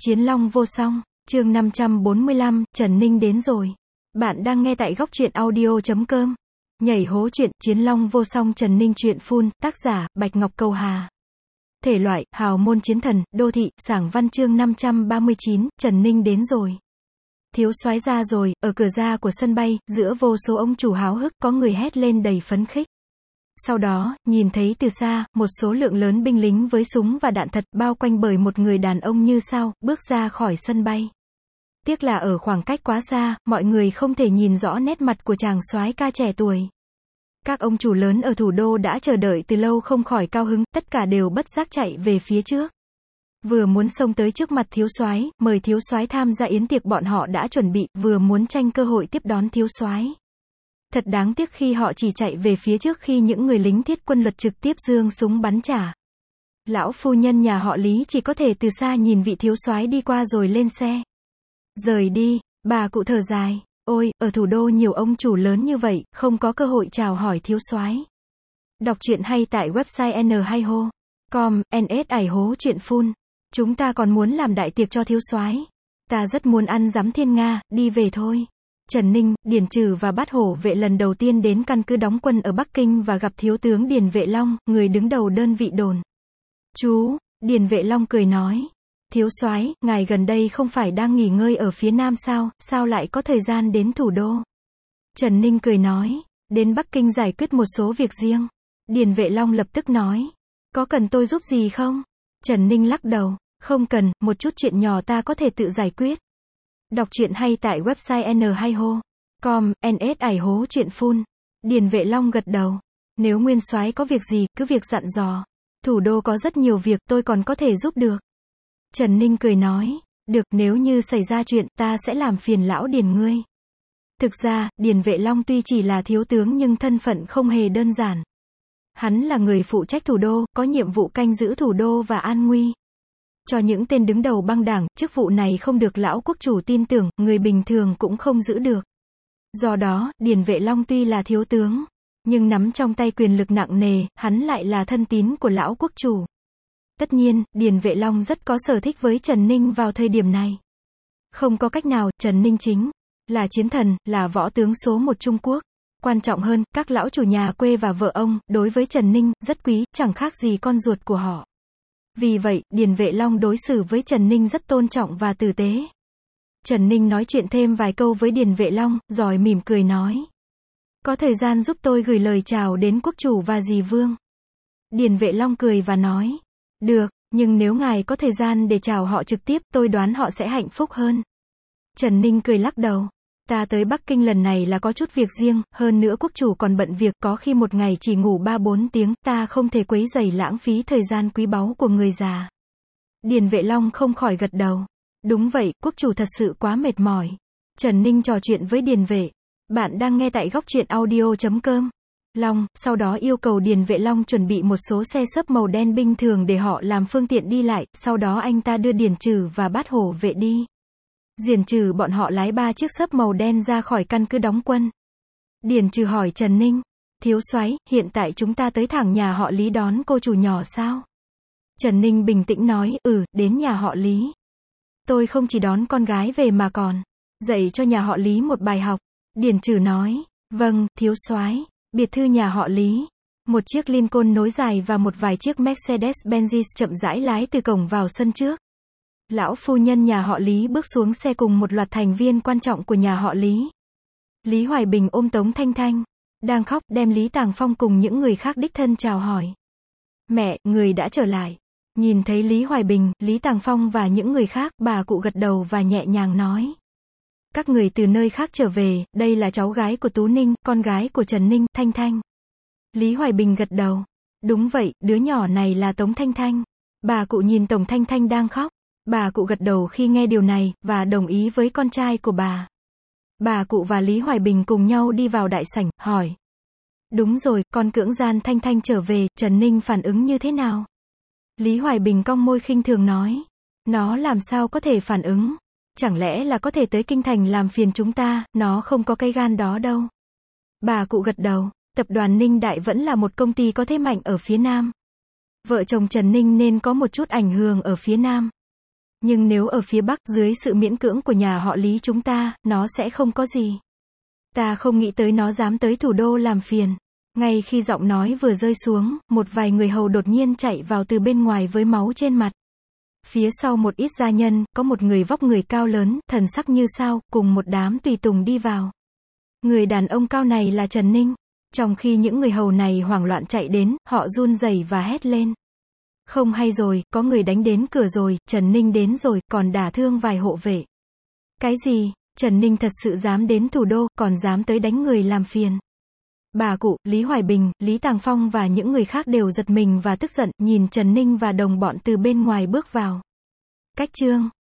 Chiến Long vô song, chương 545, Trần Ninh đến rồi. Bạn đang nghe tại góc truyện audio.com. Nhảy hố chuyện, Chiến Long vô song Trần Ninh truyện full, tác giả, Bạch Ngọc Cầu Hà. Thể loại, hào môn chiến thần, đô thị, sảng văn chương 539, Trần Ninh đến rồi. Thiếu soái ra rồi, ở cửa ra của sân bay, giữa vô số ông chủ háo hức có người hét lên đầy phấn khích. Sau đó, nhìn thấy từ xa, một số lượng lớn binh lính với súng và đạn thật bao quanh bởi một người đàn ông như sao, bước ra khỏi sân bay. Tiếc là ở khoảng cách quá xa, mọi người không thể nhìn rõ nét mặt của chàng soái ca trẻ tuổi. Các ông chủ lớn ở thủ đô đã chờ đợi từ lâu không khỏi cao hứng, tất cả đều bất giác chạy về phía trước. Vừa muốn xông tới trước mặt thiếu soái, mời thiếu soái tham gia yến tiệc bọn họ đã chuẩn bị, vừa muốn tranh cơ hội tiếp đón thiếu soái. Thật đáng tiếc khi họ chỉ chạy về phía trước khi những người lính thiết quân luật trực tiếp giương súng bắn trả. Lão phu nhân nhà họ Lý chỉ có thể từ xa nhìn vị thiếu soái đi qua rồi lên xe. Rời đi, bà cụ thở dài. Ôi, ở thủ đô nhiều ông chủ lớn như vậy, không có cơ hội chào hỏi thiếu soái. Đọc truyện hay tại website n2ho.com, ns ải hố truyện full. Chúng ta còn muốn làm đại tiệc cho thiếu soái. Ta rất muốn ăn giám thiên Nga, đi về thôi. Trần Ninh, Điền Trừ và Bát Hổ Vệ lần đầu tiên đến căn cứ đóng quân ở Bắc Kinh và gặp thiếu tướng Điền Vệ Long, người đứng đầu đơn vị đồn. Chú, Điền Vệ Long cười nói. Thiếu soái, ngài gần đây không phải đang nghỉ ngơi ở phía Nam sao, sao lại có thời gian đến thủ đô? Trần Ninh cười nói, đến Bắc Kinh giải quyết một số việc riêng. Điền Vệ Long lập tức nói, có cần tôi giúp gì không? Trần Ninh lắc đầu, không cần, một chút chuyện nhỏ ta có thể tự giải quyết. Đọc truyện hay tại website n2ho.com, ns ải hố truyện full. Điền Vệ Long gật đầu. Nếu nguyên soái có việc gì, cứ việc dặn dò. Thủ đô có rất nhiều việc, tôi còn có thể giúp được. Trần Ninh cười nói, được, nếu như xảy ra chuyện, ta sẽ làm phiền lão Điền ngươi. Thực ra, Điền Vệ Long tuy chỉ là thiếu tướng nhưng thân phận không hề đơn giản. Hắn là người phụ trách thủ đô, có nhiệm vụ canh giữ thủ đô và an nguy. Cho những tên đứng đầu băng đảng, chức vụ này không được lão quốc chủ tin tưởng, người bình thường cũng không giữ được. Do đó, Điền Vệ Long tuy là thiếu tướng, nhưng nắm trong tay quyền lực nặng nề, hắn lại là thân tín của lão quốc chủ. Tất nhiên, Điền Vệ Long rất có sở thích với Trần Ninh vào thời điểm này. Không có cách nào, Trần Ninh chính là chiến thần, là võ tướng số 1 Trung Quốc. Quan trọng hơn, các lão chủ nhà quê và vợ ông, đối với Trần Ninh, rất quý, chẳng khác gì con ruột của họ. Vì vậy, Điền Vệ Long đối xử với Trần Ninh rất tôn trọng và tử tế. Trần Ninh nói chuyện thêm vài câu với Điền Vệ Long, rồi mỉm cười nói. Có thời gian giúp tôi gửi lời chào đến quốc chủ và dì Vương. Điền Vệ Long cười và nói. Được, nhưng nếu ngài có thời gian để chào họ trực tiếp, tôi đoán họ sẽ hạnh phúc hơn. Trần Ninh cười lắc đầu. Ta tới Bắc Kinh lần này là có chút việc riêng, hơn nữa quốc chủ còn bận việc, có khi một ngày chỉ ngủ 3-4 tiếng, ta không thể quấy rầy lãng phí thời gian quý báu của người già. Điền Vệ Long không khỏi gật đầu. Đúng vậy, quốc chủ thật sự quá mệt mỏi. Trần Ninh trò chuyện với Điền Vệ. Bạn đang nghe tại góc truyện audio.com. Long, sau đó yêu cầu Điền Vệ Long chuẩn bị một số xe xấp màu đen bình thường để họ làm phương tiện đi lại, sau đó anh ta đưa Điền Trừ và Bát Hổ Vệ đi. Điền Trừ bọn họ lái 3 chiếc xấp màu đen ra khỏi căn cứ đóng quân. Điền Trừ hỏi Trần Ninh, thiếu soái, hiện tại chúng ta tới thẳng nhà họ Lý đón cô chủ nhỏ sao? Trần Ninh bình tĩnh nói, đến nhà họ Lý. Tôi không chỉ đón con gái về mà còn dạy cho nhà họ Lý một bài học. Điền Trừ nói, vâng, thiếu soái. Biệt thư nhà họ Lý. Một chiếc Lincoln nối dài và một vài chiếc Mercedes-Benz chậm rãi lái từ cổng vào sân trước. Lão phu nhân nhà họ Lý bước xuống xe cùng một loạt thành viên quan trọng của nhà họ Lý. Lý Hoài Bình ôm Tống Thanh Thanh, đang khóc, đem Lý Tàng Phong cùng những người khác đích thân chào hỏi. Mẹ, người đã trở lại. Nhìn thấy Lý Hoài Bình, Lý Tàng Phong và những người khác, bà cụ gật đầu và nhẹ nhàng nói. Các người từ nơi khác trở về, đây là cháu gái của Tú Ninh, con gái của Trần Ninh, Thanh Thanh. Lý Hoài Bình gật đầu. Đúng vậy, đứa nhỏ này là Tống Thanh Thanh. Bà cụ nhìn Tống Thanh Thanh đang khóc. Bà cụ gật đầu khi nghe điều này, và đồng ý với con trai của bà. Bà cụ và Lý Hoài Bình cùng nhau đi vào đại sảnh, hỏi. Đúng rồi, con cưỡng gian Thanh Thanh trở về, Trần Ninh phản ứng như thế nào? Lý Hoài Bình cong môi khinh thường nói. Nó làm sao có thể phản ứng? Chẳng lẽ là có thể tới Kinh Thành làm phiền chúng ta, nó không có cái gan đó đâu. Bà cụ gật đầu, tập đoàn Ninh Đại vẫn là một công ty có thế mạnh ở phía Nam. Vợ chồng Trần Ninh nên có một chút ảnh hưởng ở phía Nam. Nhưng nếu ở phía Bắc, dưới sự miễn cưỡng của nhà họ Lý chúng ta, nó sẽ không có gì. Ta không nghĩ tới nó dám tới thủ đô làm phiền. Ngay khi giọng nói vừa rơi xuống, một vài người hầu đột nhiên chạy vào từ bên ngoài với máu trên mặt. Phía sau một ít gia nhân, có một người vóc người cao lớn, thần sắc như sao, cùng một đám tùy tùng đi vào. Người đàn ông cao này là Trần Ninh. Trong khi những người hầu này hoảng loạn chạy đến, họ run rẩy và hét lên. Không hay rồi, có người đánh đến cửa rồi, Trần Ninh đến rồi, còn đả thương vài hộ vệ. Cái gì? Trần Ninh thật sự dám đến thủ đô, còn dám tới đánh người làm phiền. Bà cụ, Lý Hoài Bình, Lý Tàng Phong và những người khác đều giật mình và tức giận, nhìn Trần Ninh và đồng bọn từ bên ngoài bước vào. Cách chương